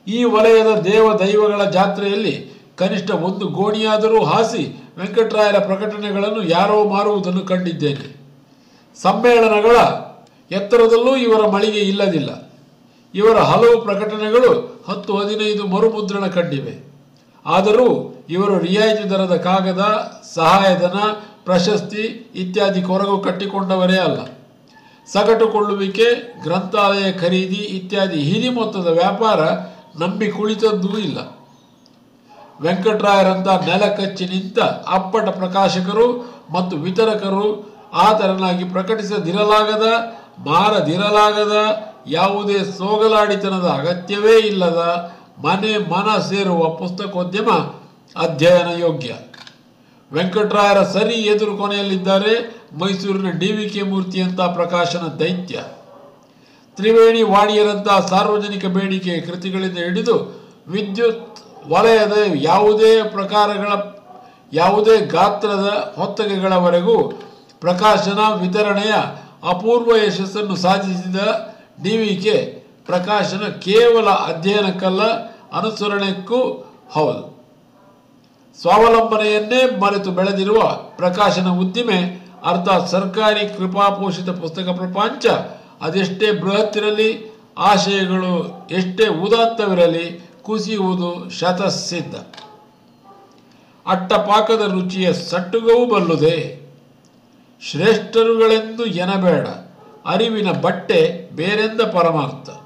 Speaker 1: ಈ ವಲಯದ ದೇವ ದೈವಗಳ ಜಾತ್ರೆಯಲ್ಲಿ ಕನಿಷ್ಠ ಒಂದು ಗೋಣಿಯಾದರೂ ಹಾಸಿ ವೆಂಕಟರಾಯರ ಪ್ರಕಟಣೆಗಳನ್ನು ಯಾರೋ ಮಾರುವುದನ್ನು ಕಂಡಿದ್ದೇನೆ. ಸಮ್ಮೇಳನಗಳ ಎತ್ತರದಲ್ಲೂ ಇವರ ಮಳಿಗೆ ಇಲ್ಲದಿಲ್ಲ. ಇವರ ಹಲವು ಪ್ರಕಟಣೆಗಳು ಹತ್ತು ಹದಿನೈದು ಮರುಮುದ್ರಣ ಕಂಡಿವೆ. ಆದರೂ ಇವರು ರಿಯಾಯಿತಿ ದರದ ಕಾಗದ, ಸಹಾಯಧನ, ಪ್ರಶಸ್ತಿ ಇತ್ಯಾದಿ ಕೊರಗು ಕಟ್ಟಿಕೊಂಡವರೇ ಅಲ್ಲ. ಸಗಟು ಕೊಳ್ಳುವಿಕೆ, ಗ್ರಂಥಾಲಯ ಖರೀದಿ ಇತ್ಯಾದಿ ಹಿರಿ ಮೊತ್ತದ ವ್ಯಾಪಾರ ನಂಬಿ ಕುಳಿತದ್ದೂ ಇಲ್ಲ. ವೆಂಕಟರಾಯರಂಥ ನೆಲ ಕಚ್ಚಿ ನಿಂತ ಅಪ್ಪಟ ಪ್ರಕಾಶಕರು ಮತ್ತು ವಿತರಕರು ಆತರನಾಗಿ ಪ್ರಕಟಿಸದಿರಲಾಗದ, ಮಾರದಿರಲಾಗದ, ಯಾವುದೇ ಸೋಗಲಾಡಿತನದ ಅಗತ್ಯವೇ ಇಲ್ಲದ ಮನೆ ಮನ ಸೇರುವ ಪುಸ್ತಕೋದ್ಯಮ ಅಧ್ಯಯನ ಯೋಗ್ಯ. ವೆಂಕಟರಾಯರ ಸರಿ ಎದುರು ಕೊನೆಯಲ್ಲಿದ್ದಾರೆ ಮೈಸೂರಿನ ಡಿ ವಿ ಕೆ ಮೂರ್ತಿಯಂಥ ಪ್ರಕಾಶನ ದೈತ್ಯ. ತ್ರಿವೇಣಿ ವಾಣಿಯರಂಥ ಸಾರ್ವಜನಿಕ ಬೇಡಿಕೆಯ ಕೃತಿಗಳಿಂದ ಹಿಡಿದು ವಿದ್ಯುತ್ ವಲಯದ ಯಾವುದೇ ಪ್ರಕಾರಗಳ ಯಾವುದೇ ಗಾತ್ರದ ಹೊತ್ತಗೆಗಳವರೆಗೂ ಪ್ರಕಾಶನ ವಿತರಣೆಯ ಅಪೂರ್ವ ಯಶಸ್ಸನ್ನು ಸಾಧಿಸಿದ ಡಿ ವಿ ಕೆ ಪ್ರಕಾಶನ ಕೇವಲ ಅಧ್ಯಯನಕ್ಕಲ್ಲ, ಅನುಸರಣೆಗೂ ಹೌದು. ಸ್ವಾವಲಂಬನೆಯನ್ನೇ ಮರೆತು ಬೆಳೆದಿರುವ ಪ್ರಕಾಶನ ಉದ್ದಿಮೆ ಅರ್ಥಾತ್ ಸರ್ಕಾರಿ ಕೃಪಾಪೋಷಿತ ಪುಸ್ತಕ ಪ್ರಪಂಚ ಅದೆಷ್ಟೇ ಬೃಹತ್ತಿರಲಿ, ಆಶಯಗಳು ಎಷ್ಟೇ ಉದಾತ್ತವಿರಲಿ, ಕುಸಿಯುವುದು ಶತಸಿದ್ಧ. ಅಟ್ಟಪಾಕದ ರುಚಿಯ ಸಟ್ಟುಗವೂ ಬಲ್ಲುದೆ. ಶ್ರೇಷ್ಠರುಗಳೆಂದು ಎನಬೇಡ, ಅರಿವಿನ ಬಟ್ಟೆ ಬೇರೆಂದ ಪರಮಾರ್ಥ.